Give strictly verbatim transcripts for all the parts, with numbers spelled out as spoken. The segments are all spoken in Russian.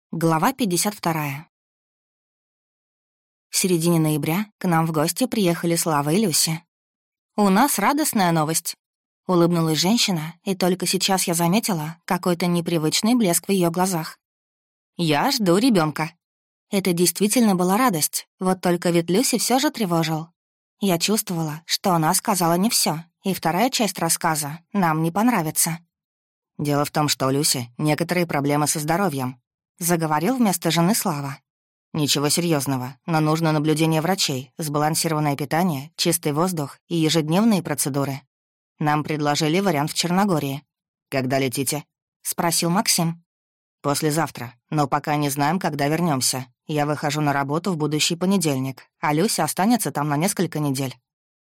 Глава пятьдесят вторая. В середине ноября к нам в гости приехали Слава и Люси. «У нас радостная новость», — улыбнулась женщина, и только сейчас я заметила какой-то непривычный блеск в ее глазах. «Я жду ребенка. Это действительно была радость, вот только вид Люси все же тревожил. Я чувствовала, что она сказала не все, и вторая часть рассказа нам не понравится. «Дело в том, что у Люси некоторые проблемы со здоровьем», — заговорил вместо жены Слава. «Ничего серьезного, но нужно наблюдение врачей, сбалансированное питание, чистый воздух и ежедневные процедуры. Нам предложили вариант в Черногории». «Когда летите?» — спросил Максим. «Послезавтра, но пока не знаем, когда вернемся. Я выхожу на работу в будущий понедельник, а Люся останется там на несколько недель».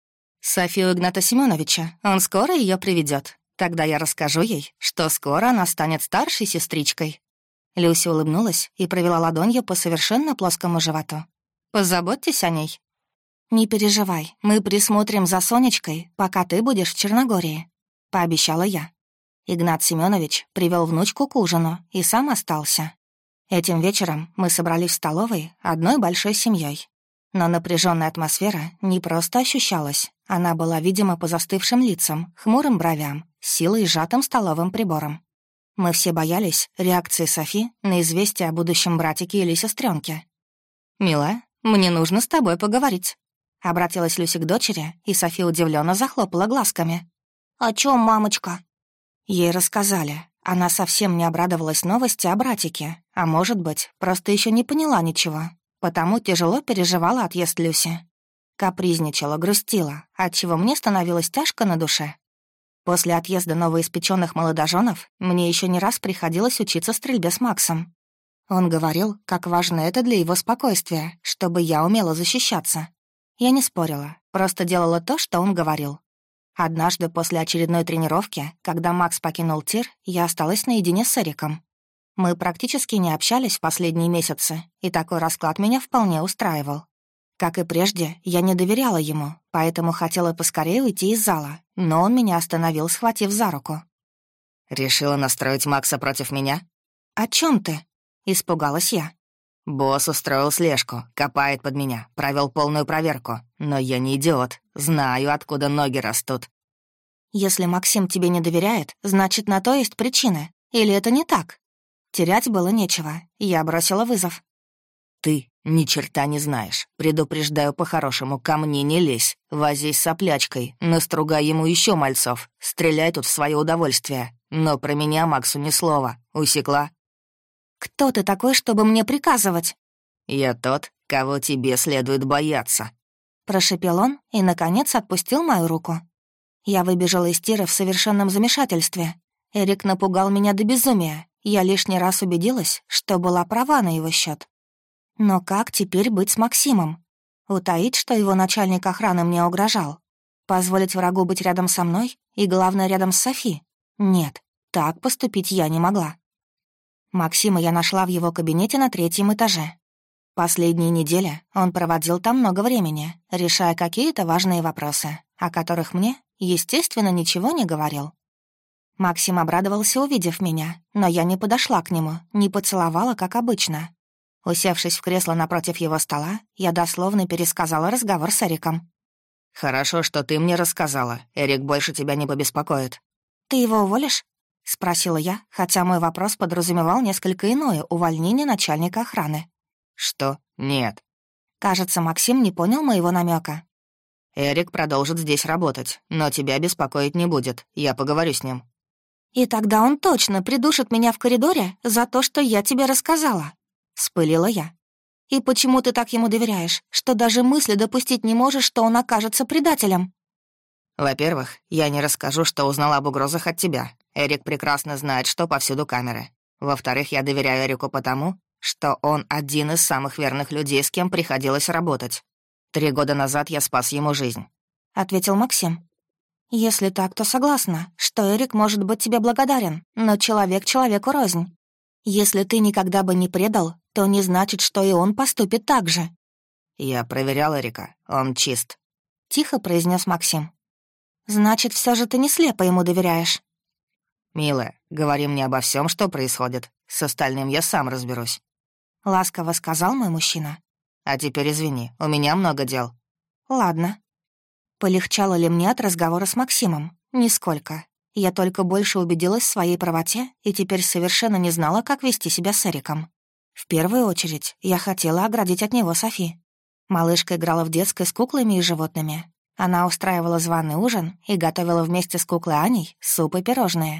«Софию Игната Семеновича, он скоро ее приведет. Тогда я расскажу ей, что скоро она станет старшей сестричкой». Люся улыбнулась и провела ладонью по совершенно плоскому животу. «Позаботьтесь о ней». «Не переживай, мы присмотрим за Сонечкой, пока ты будешь в Черногории», — пообещала я. Игнат Семенович привел внучку к ужину и сам остался. Этим вечером мы собрались в столовой одной большой семьей. Но напряженная атмосфера не просто ощущалась, она была видима по застывшим лицам, хмурым бровям, силой сжатым столовым прибором. Мы все боялись реакции Софи на известие о будущем братике или сестренке. «Милая, мне нужно с тобой поговорить», — обратилась Люся к дочери, и Софи удивленно захлопала глазками. «О чем, мамочка?» Ей рассказали. Она совсем не обрадовалась новости о братике, а может быть, просто еще не поняла ничего, потому тяжело переживала отъезд Люси. Капризничала, грустила, отчего мне становилось тяжко на душе. После отъезда новоиспеченных молодоженов мне еще не раз приходилось учиться стрельбе с Максом. Он говорил, как важно это для его спокойствия, чтобы я умела защищаться. Я не спорила, просто делала то, что он говорил. Однажды после очередной тренировки, когда Макс покинул тир, я осталась наедине с Эриком. Мы практически не общались в последние месяцы, и такой расклад меня вполне устраивал. Как и прежде, я не доверяла ему, поэтому хотела поскорее уйти из зала, но он меня остановил, схватив за руку. «Решила настроить Макса против меня?» «О чем ты?» — испугалась я. «Босс устроил слежку, копает под меня, провел полную проверку. Но я не идиот, знаю, откуда ноги растут». «Если Максим тебе не доверяет, значит, на то есть причины. Или это не так?» Терять было нечего, я бросила вызов. «Ты ни черта не знаешь. Предупреждаю по-хорошему, ко мне не лезь. Возись с соплячкой, настругай ему еще мальцов. Стреляй тут в свое удовольствие. Но про меня Максу ни слова. Усекла?» «Кто ты такой, чтобы мне приказывать?» «Я тот, кого тебе следует бояться», — прошепел он и, наконец, отпустил мою руку. Я выбежала из тира в совершенном замешательстве. Эрик напугал меня до безумия. Я лишний раз убедилась, что была права на его счет. Но как теперь быть с Максимом? Утаить, что его начальник охраны мне угрожал? Позволить врагу быть рядом со мной и, главное, рядом с Софи? Нет, так поступить я не могла. Максима я нашла в его кабинете на третьем этаже. Последние недели он проводил там много времени, решая какие-то важные вопросы, о которых мне, естественно, ничего не говорил. Максим обрадовался, увидев меня, но я не подошла к нему, не поцеловала, как обычно. Усевшись в кресло напротив его стола, я дословно пересказала разговор с Эриком. «Хорошо, что ты мне рассказала. Эрик больше тебя не побеспокоит». «Ты его уволишь?» — спросила я, хотя мой вопрос подразумевал несколько иное увольнение начальника охраны. «Что? Нет». Кажется, Максим не понял моего намека. «Эрик продолжит здесь работать, но тебя беспокоить не будет. Я поговорю с ним». «И тогда он точно придушит меня в коридоре за то, что я тебе рассказала», — вспылила я. «И почему ты так ему доверяешь, что даже мысли допустить не можешь, что он окажется предателем?» «Во-первых, я не расскажу, что узнала об угрозах от тебя. Эрик прекрасно знает, что повсюду камеры. Во-вторых, я доверяю Эрику потому, что он один из самых верных людей, с кем приходилось работать. Три года назад я спас ему жизнь», — ответил Максим. «Если так, то согласна, что Эрик может быть тебе благодарен, но человек человеку рознь. Если ты никогда бы не предал, то не значит, что и он поступит так же». «Я проверял Эрика, он чист», — тихо произнес Максим. «Значит, все же ты не слепо ему доверяешь». «Милая, говори мне обо всем, что происходит. С остальным я сам разберусь». — ласково сказал мой мужчина. «А теперь извини, у меня много дел». «Ладно». Полегчало ли мне от разговора с Максимом? Нисколько. Я только больше убедилась в своей правоте и теперь совершенно не знала, как вести себя с Эриком. В первую очередь я хотела оградить от него Софи. Малышка играла в детской с куклами и животными. Она устраивала званый ужин и готовила вместе с куклой Аней суп и пирожные.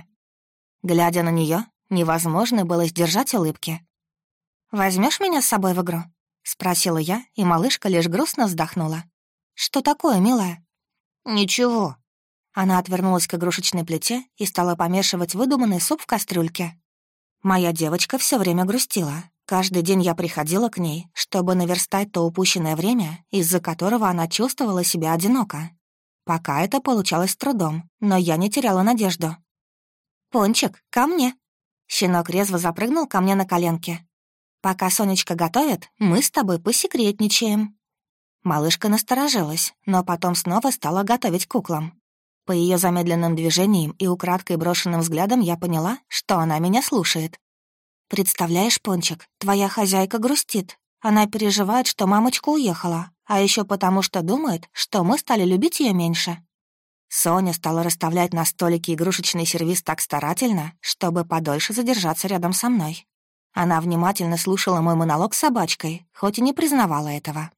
Глядя на нее, невозможно было сдержать улыбки. «Возьмешь меня с собой в игру?» — спросила я, и малышка лишь грустно вздохнула. «Что такое, милая?» «Ничего». Она отвернулась к игрушечной плите и стала помешивать выдуманный суп в кастрюльке. Моя девочка все время грустила. Каждый день я приходила к ней, чтобы наверстать то упущенное время, из-за которого она чувствовала себя одиноко. Пока это получалось с трудом, но я не теряла надежду. «Пончик, ко мне!» Щенок резво запрыгнул ко мне на коленки. «Пока Сонечка готовит, мы с тобой посекретничаем». Малышка насторожилась, но потом снова стала готовить куклам. По ее замедленным движениям и украдкой брошенным взглядом я поняла, что она меня слушает. «Представляешь, Пончик, твоя хозяйка грустит. Она переживает, что мамочка уехала, а еще потому, что думает, что мы стали любить ее меньше». Соня стала расставлять на столике игрушечный сервиз так старательно, чтобы подольше задержаться рядом со мной. Она внимательно слушала мой монолог с собачкой, хоть и не признавала этого.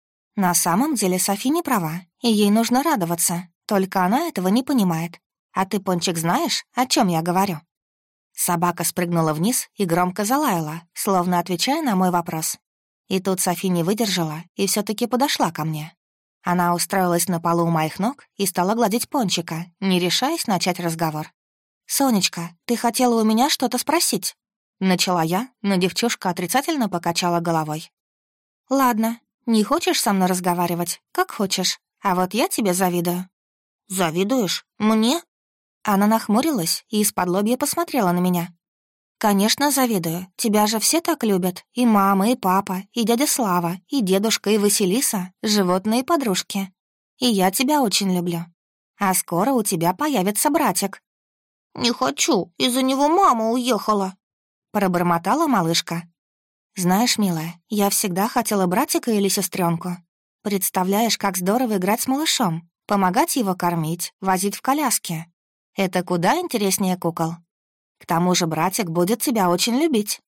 На самом деле Софи не права, и ей нужно радоваться, только она этого не понимает. А ты, Пончик, знаешь, о чем я говорю? Собака спрыгнула вниз и громко залаяла, словно отвечая на мой вопрос. И тут Софи не выдержала и все таки подошла ко мне. Она устроилась на полу у моих ног и стала гладить Пончика, не решаясь начать разговор. «Сонечка, ты хотела у меня что-то спросить?» Начала я, но девчушка отрицательно покачала головой. «Ладно, не хочешь со мной разговаривать? Как хочешь. А вот я тебе завидую». «Завидуешь? Мне?» Она нахмурилась и из-под лобья посмотрела на меня. «Конечно, завидую. Тебя же все так любят. И мама, и папа, и дядя Слава, и дедушка, и Василиса, животные подружки. И я тебя очень люблю. А скоро у тебя появится братик». «Не хочу, из-за него мама уехала», — пробормотала малышка. «Знаешь, милая, я всегда хотела братика или сестренку. Представляешь, как здорово играть с малышом, помогать его кормить, возить в коляске. Это куда интереснее кукол. К тому же братик будет тебя очень любить».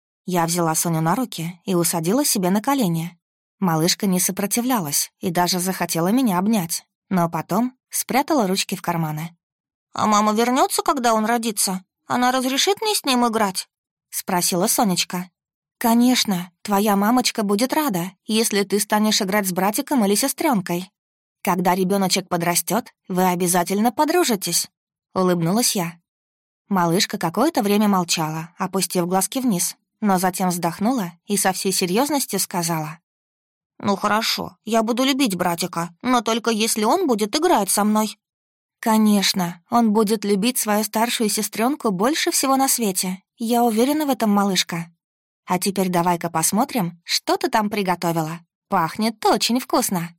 Я взяла Соню на руки и усадила себе на колени. Малышка не сопротивлялась и даже захотела меня обнять, но потом спрятала ручки в карманы. «А мама вернется, когда он родится? Она разрешит мне с ним играть?» — спросила Сонечка. «Конечно, твоя мамочка будет рада, если ты станешь играть с братиком или сестренкой. Когда ребеночек подрастет, вы обязательно подружитесь», — улыбнулась я. Малышка какое-то время молчала, опустив глазки вниз, но затем вздохнула и со всей серьезностью сказала: «Ну хорошо, я буду любить братика, но только если он будет играть со мной». «Конечно, он будет любить свою старшую сестренку больше всего на свете. Я уверена в этом, малышка. А теперь давай-ка посмотрим, что ты там приготовила. Пахнет очень вкусно».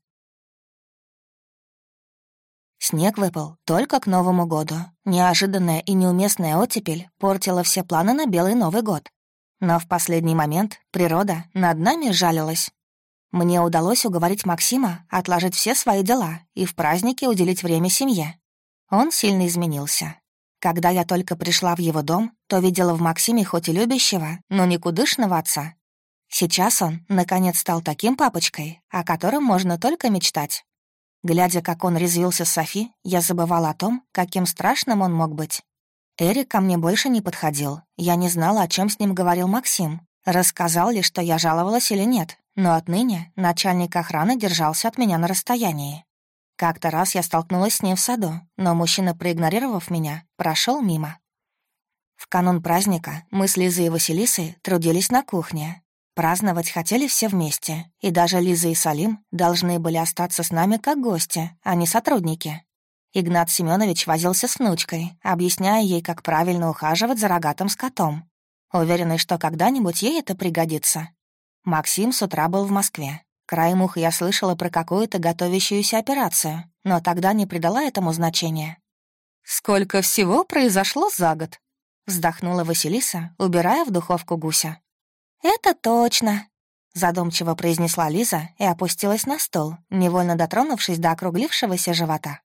Снег выпал только к Новому году. Неожиданная и неуместная оттепель портила все планы на белый Новый год. Но в последний момент природа над нами жалилась. Мне удалось уговорить Максима отложить все свои дела и в празднике уделить время семье. Он сильно изменился. Когда я только пришла в его дом, то видела в Максиме хоть и любящего, но никудышного отца. Сейчас он, наконец, стал таким папочкой, о котором можно только мечтать. Глядя, как он резвился с Софи, я забывала о том, каким страшным он мог быть. Эрик ко мне больше не подходил. Я не знала, о чем с ним говорил Максим. Рассказал ли, что я жаловалась или нет, но отныне начальник охраны держался от меня на расстоянии. Как-то раз я столкнулась с ним в саду, но мужчина, проигнорировав меня, прошел мимо. В канун праздника мы с Лизой и Василисой трудились на кухне. Праздновать хотели все вместе, и даже Лиза и Салим должны были остаться с нами как гости, а не сотрудники. Игнат Семенович возился с внучкой, объясняя ей, как правильно ухаживать за рогатым скотом, уверенный, что когда-нибудь ей это пригодится. Максим с утра был в Москве. Краем уха я слышала про какую-то готовящуюся операцию, но тогда не придала этому значения. «Сколько всего произошло за год!» — вздохнула Василиса, убирая в духовку гуся. «Это точно», — задумчиво произнесла Лиза и опустилась на стол, невольно дотронувшись до округлившегося живота.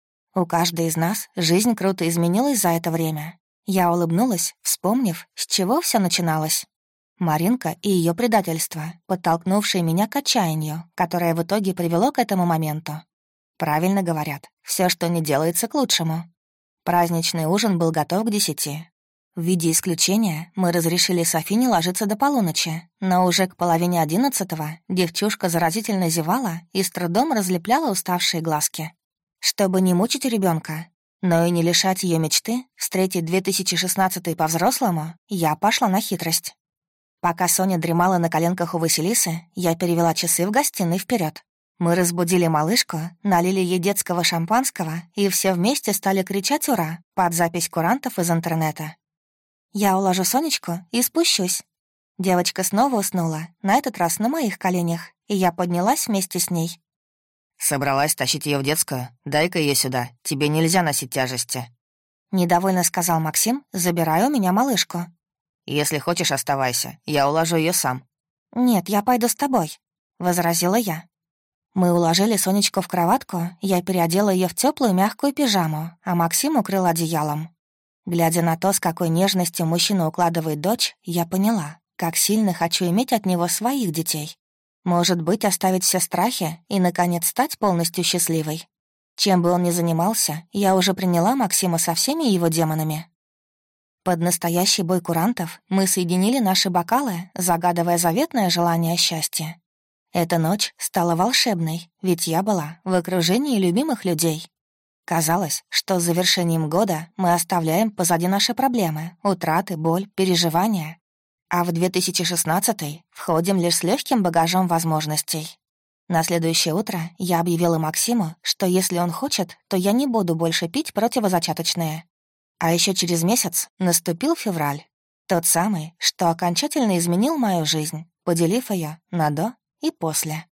У каждой из нас жизнь круто изменилась за это время. Я улыбнулась, вспомнив, с чего все начиналось. Маринка и ее предательство, подтолкнувшие меня к отчаянию, которое в итоге привело к этому моменту. Правильно говорят, все, что не делается, к лучшему. Праздничный ужин был готов к десяти. В виде исключения мы разрешили Софине ложиться до полуночи, но уже к половине одиннадцатого девчушка заразительно зевала и с трудом разлепляла уставшие глазки. Чтобы не мучить ребенка, но и не лишать ее мечты встретить две тысячи шестнадцатый по-взрослому, я пошла на хитрость. Пока Соня дремала на коленках у Василисы, я перевела часы в гостиной вперед. Мы разбудили малышку, налили ей детского шампанского и все вместе стали кричать «Ура!» под запись курантов из интернета. «Я уложу Сонечку и спущусь». Девочка снова уснула, на этот раз на моих коленях, и я поднялась вместе с ней. «Собралась тащить ее в детскую? Дай-ка ее сюда, тебе нельзя носить тяжести». Недовольно сказал Максим, забирая у меня малышку. «Если хочешь, оставайся, я уложу ее сам». «Нет, я пойду с тобой», — возразила я. Мы уложили Сонечку в кроватку, я переодела ее в теплую мягкую пижаму, а Максим укрыл одеялом. Глядя на то, с какой нежностью мужчина укладывает дочь, я поняла, как сильно хочу иметь от него своих детей. Может быть, оставить все страхи и, наконец, стать полностью счастливой. Чем бы он ни занимался, я уже приняла Максима со всеми его демонами. Под настоящий бой курантов мы соединили наши бокалы, загадывая заветное желание счастья. Эта ночь стала волшебной, ведь я была в окружении любимых людей. Казалось, что с завершением года мы оставляем позади наши проблемы, утраты, боль, переживания. А в две тысячи шестнадцатый входим лишь с легким багажом возможностей. На следующее утро я объявила Максиму, что если он хочет, то я не буду больше пить противозачаточные. А еще через месяц наступил февраль. Тот самый, что окончательно изменил мою жизнь, поделив ее на «до» и «после».